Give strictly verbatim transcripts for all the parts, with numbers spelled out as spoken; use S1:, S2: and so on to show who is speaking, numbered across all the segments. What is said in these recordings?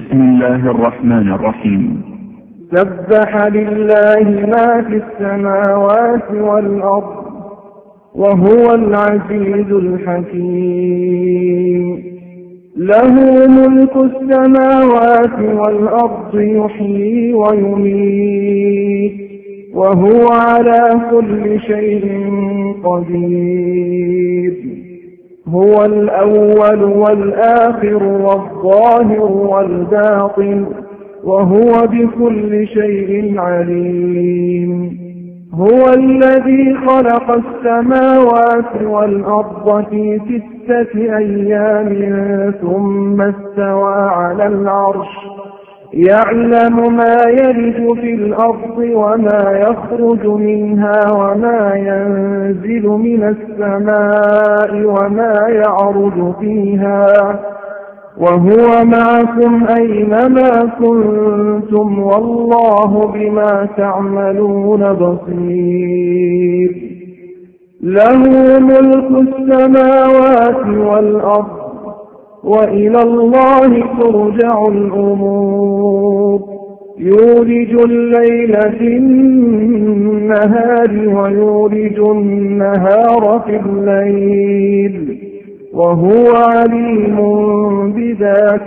S1: بسم الله الرحمن الرحيم.
S2: سبح لله ما في السماوات والأرض وهو العزيز الحكيم. له ملك السماوات والأرض يحيي ويميت وهو على كل شيء قدير. هو الأول والآخر والظاهر والباطن وهو بكل شيء عليم. هو الذي خلق السماوات والأرض في ستة أيام ثم استوى على العرش يعلم ما يلج في الأرض وما يخرج منها وما ينزل من السماء وما يعرج فيها وهو معكم أينما كنتم والله بما تعملون بصير. له ملك السماوات والأرض وإلى الله ترجع الأمور. يولج الليل في النهار ويولج النهار في الليل وهو عليم بذات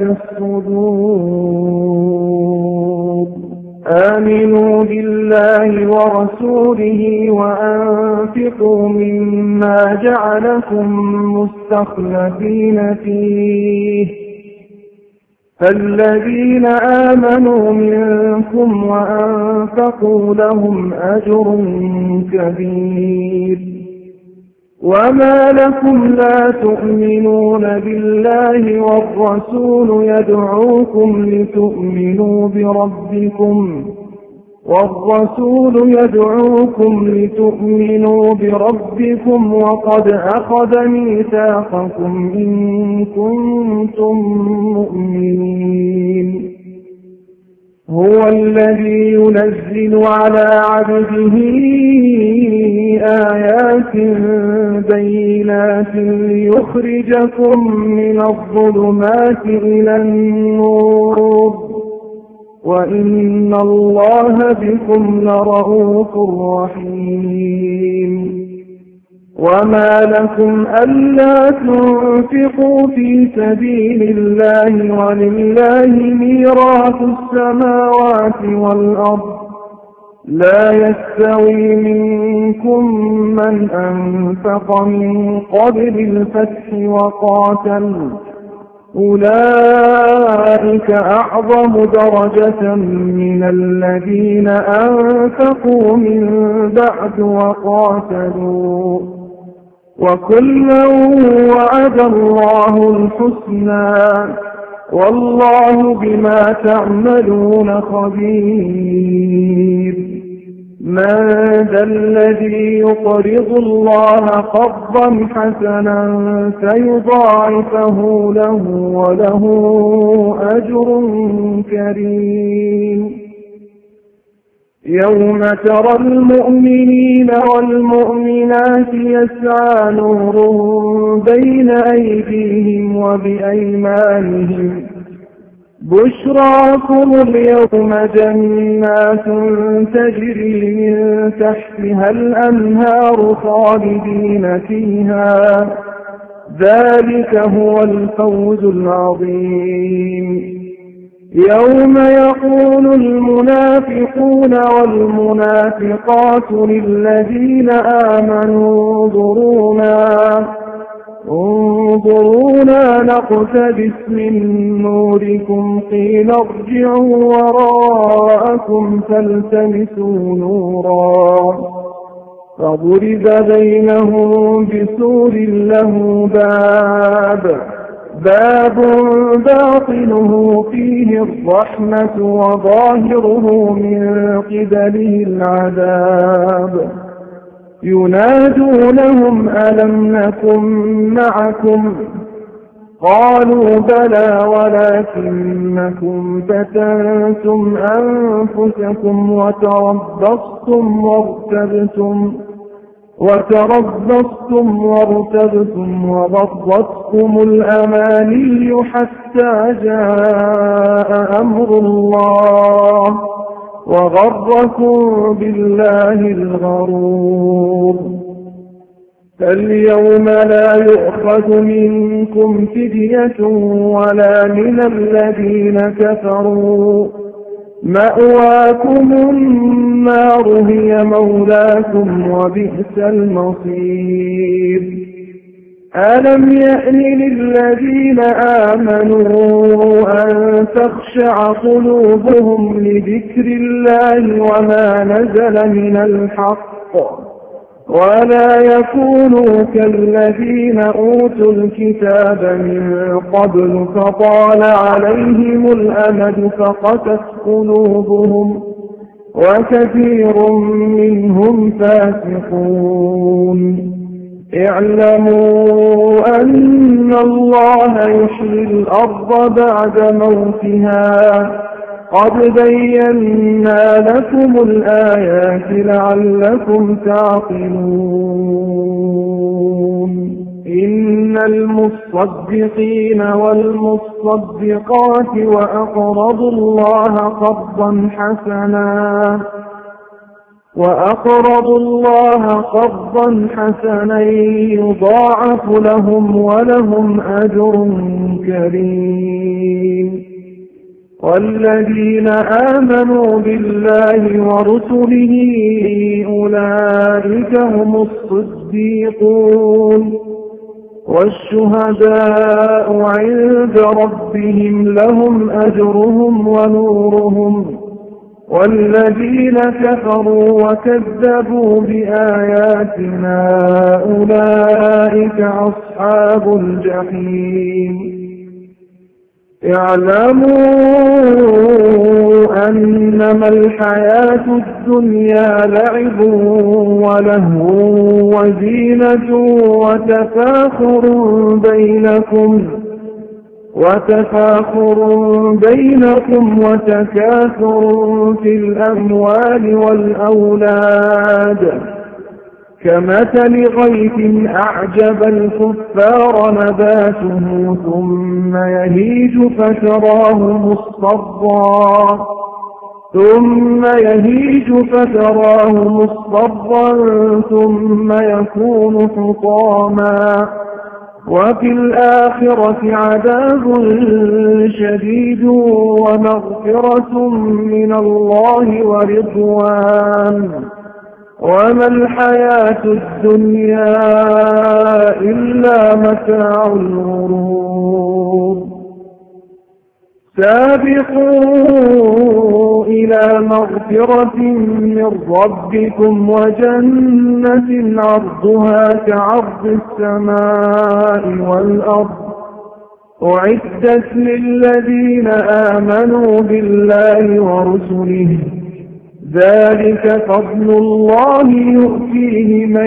S2: الصدور. آمنوا بالله ورسوله وأنفقوا مما جعلكم مستخلفين فيه فالذين آمنوا منكم وأنفقوا لهم أجر كبير. وما لكم لا تؤمنون بالله والرسول يدعوكم لتؤمنوا بربكم والرسول يدعوكم لتؤمنوا بربكم وقد أخذ ميثاقكم إن كنتم مؤمنين. هو الذي ينزل على عبده آيات بينات ليخرجكم من الظلمات إلى النور وإن الله بكم لرءوف رحيم. وما لكم ألا تنفقوا في سبيل الله ولله ميراث السماوات والأرض لا يستوي منكم من أنفق من قبل الفتح وقاتل أولئك أعظم درجة من الذين أنفقوا من بعد وقاتلوا وكلا وعد الله الحسنى والله بما تعملون خبير. من ذا الذي يقرض الله قرضا حسنا فيضاعفه له وله أجر كريم. يوم ترى المؤمنين والمؤمنات يسعى نورهم بين أيديهم وبأيمانهم بشراكم اليوم جنات تجري من تحتها الأنهار خالدين فيها ذلك هو الفوز العظيم. يوم يقول المنافقون والمنافقات للذين آمنوا انظرونا انظرونا نقتبس من نوركم قيل ارجعوا وراءكم فالتمسوا نورا فضرب بينهم بسور له باب باب باطنه فيه الرحمة وظاهره من قبله العذاب. ينادونهم ألم نكن معكم قالوا بلى ولكنكم فتنتم أنفسكم وتربصتم وارتبتم وتربصتم وارتبتم وغرتكم الأماني حتى جاء أمر الله وغركم بالله الغرور. فاليوم لا يؤخذ منكم فدية ولا من الذين كفروا، مأواكم النار هي مولاكم وبئس المصير. ألم يأن للذين آمنوا أن تخشع قلوبهم لذكر الله وما نزل من الحق ولا يكونوا كالذين أوتوا الكتاب من قبل فطال عليهم الأمد فقست قلوبهم وكثير منهم فاسقون. اعلموا أن الله يحيي الأرض بعد موتها، قد بينا لكم الآيات لعلكم تعقلون. إن المصدقين والمصدقات وأقرضوا الله قرضا حسنا وأقرضوا الله قرضا حسنا يضاعف لهم ولهم أجر كريم. والذين آمنوا بالله ورسله أولئك هم الصديقون والشهداء عند ربهم لهم أجرهم ونورهم. والذين كفروا وكذبوا بآياتنا أولئك أصحاب الجحيم. اعلموا أنما الحياة الدنيا لعب ولهو وزينة وتفاخر بينكم وتفاخر بينكم وتكاثر في الأموال والأولاد كمثل غيث أعجب الكفار نباته ثم يهيج فتراه مصفرا ثم يهيج فتراه مصفرا ثم يكون حطاما وفي الآخرة عذاب شديد ومغفرة من الله ورضوان وما الحياة الدنيا إلا متاع الغرور. سابقوا إلى مغفرة من ربكم وجنة عرضها كعرض السماء والأرض أعدت للذين آمنوا بالله ورسله ذلك فضل الله يؤتيه من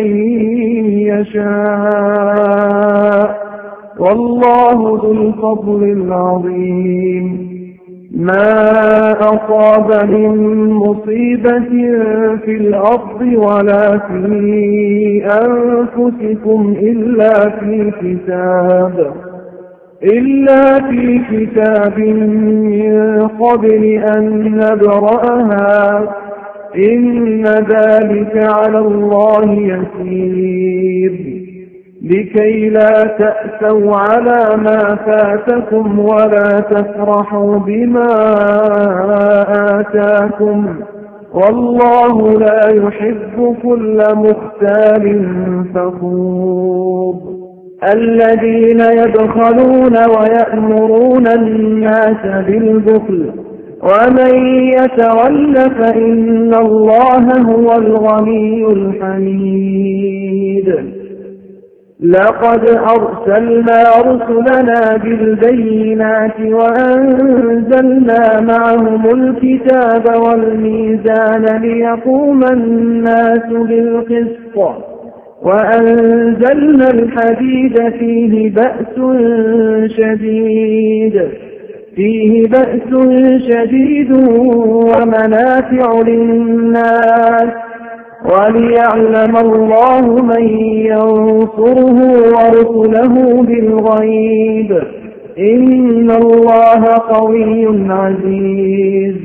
S2: يشاء والله ذو الفضل العظيم. ما أصاب من مصيبة في الأرض ولا في أنفسكم إلا في كتاب إلا في كتاب من قبل أن نبرأها إن ذلك على الله يسير. لكي لا تأسوا على ما فاتكم ولا تفرحوا بما آتاكم والله لا يحب كل مختال فخور. الذين يبخلون ويأمرون الناس بالبخل ومن يتول فإن الله هو الغني الحميد. لقد أرسلنا رسلنا بالبينات وأنزلنا معهم الكتاب والميزان ليقوم الناس بالقسط وأنزلنا الحديد فيه بأس شديد فيه بأس شديد ومنافع للناس وليعلم الله من ينصره ورسله بالغيب إن الله قوي عزيز.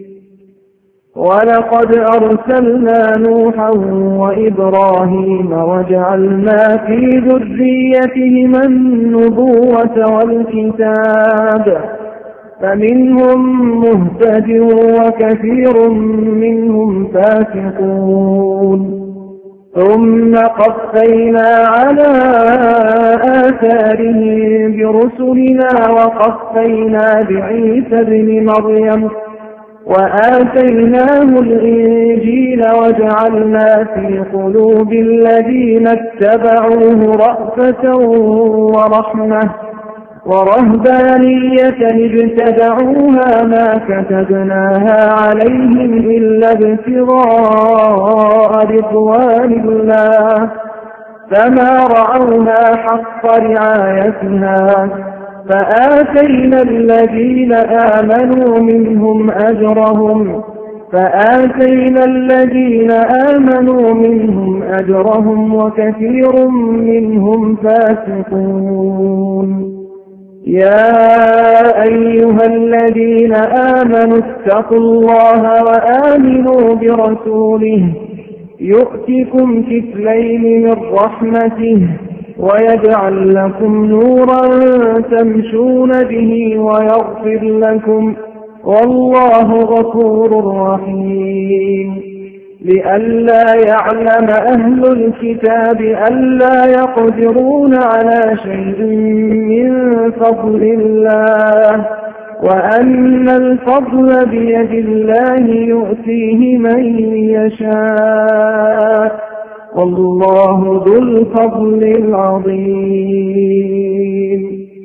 S2: ولقد أرسلنا نوحا وإبراهيم وجعلنا في ذريتهما النبوة والكتاب فمنهم مهتد وكثير منهم فاسقون. ثم قفينا على آثارهم برسلنا وقفينا بعيسى ابن مريم وآتيناه الإنجيل وجعلنا في قلوب الذين اتبعوه رأفة ورحمة ورهبانية ابتدعوها ما كتبناها عليهم إلا ابتغاء رضوان الله فما رعوها حق رعايتها فآتينا الذين آمنوا منهم أجرهم فآتينا الذين آمنوا منهم أجرهم وكثير منهم فاسقون. يا أيها الذين آمنوا اتقوا الله وآمنوا برسوله يؤتكم كفلين من رحمته ويجعل لكم نورا تمشون به ويغفر لكم والله غفور رحيم. لئلا يعلم أهل الكتاب ألا يقدرون على شيء من فضل الله وأن الفضل بيد الله يؤتيه من يشاء والله ذو الفضل العظيم.